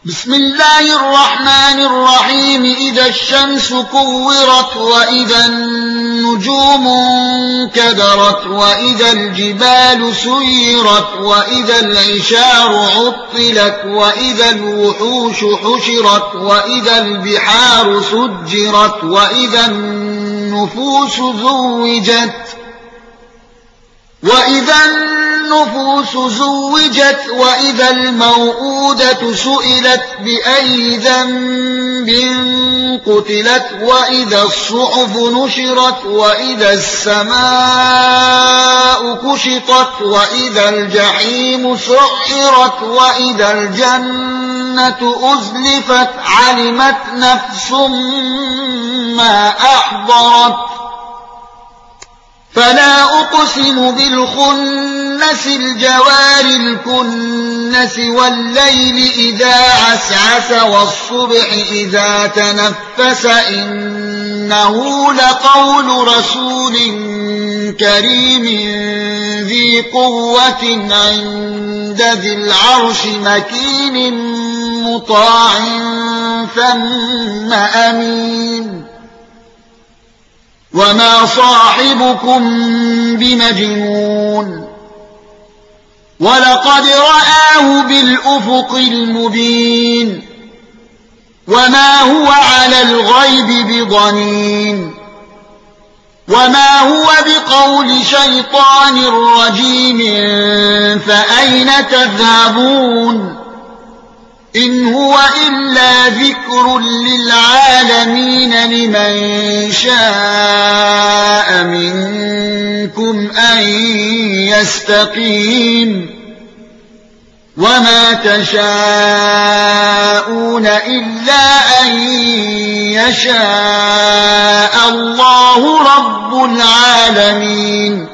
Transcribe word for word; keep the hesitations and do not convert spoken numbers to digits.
بسم الله الرحمن الرحيم إذا الشمس كورت وإذا النجوم انكدرت وإذا الجبال سيرت وإذا العشار عطلت وإذا الوحوش حشرت وإذا البحار سجرت وإذا النفوس زوجت وإذا النفوس زوجت وإذا الموءودة سئلت بأي ذنب قتلت وإذا الصحف نشرت وإذا السماء كشطت وإذا الجحيم سعرت وإذا الجنة أزلفت علمت نفس ما أحضرت فلا أقسم بالخنس الجوار الكنس والليل إذا عسعس والصبح إذا تنفس إنه لقول رسول كريم ذي قوة عند ذي العرش مكين مطاع ثم أمين وما صاحبكم بمجنون ولقد رآه بالأفق المبين وما هو على الغيب بضنين وما هو بقول شيطان رجيم فأين تذهبون إن هو إلا ذكر للعالمين لمن شاء منكم أن يستقيم وما تشاءون إلا أن يشاء الله رب العالمين.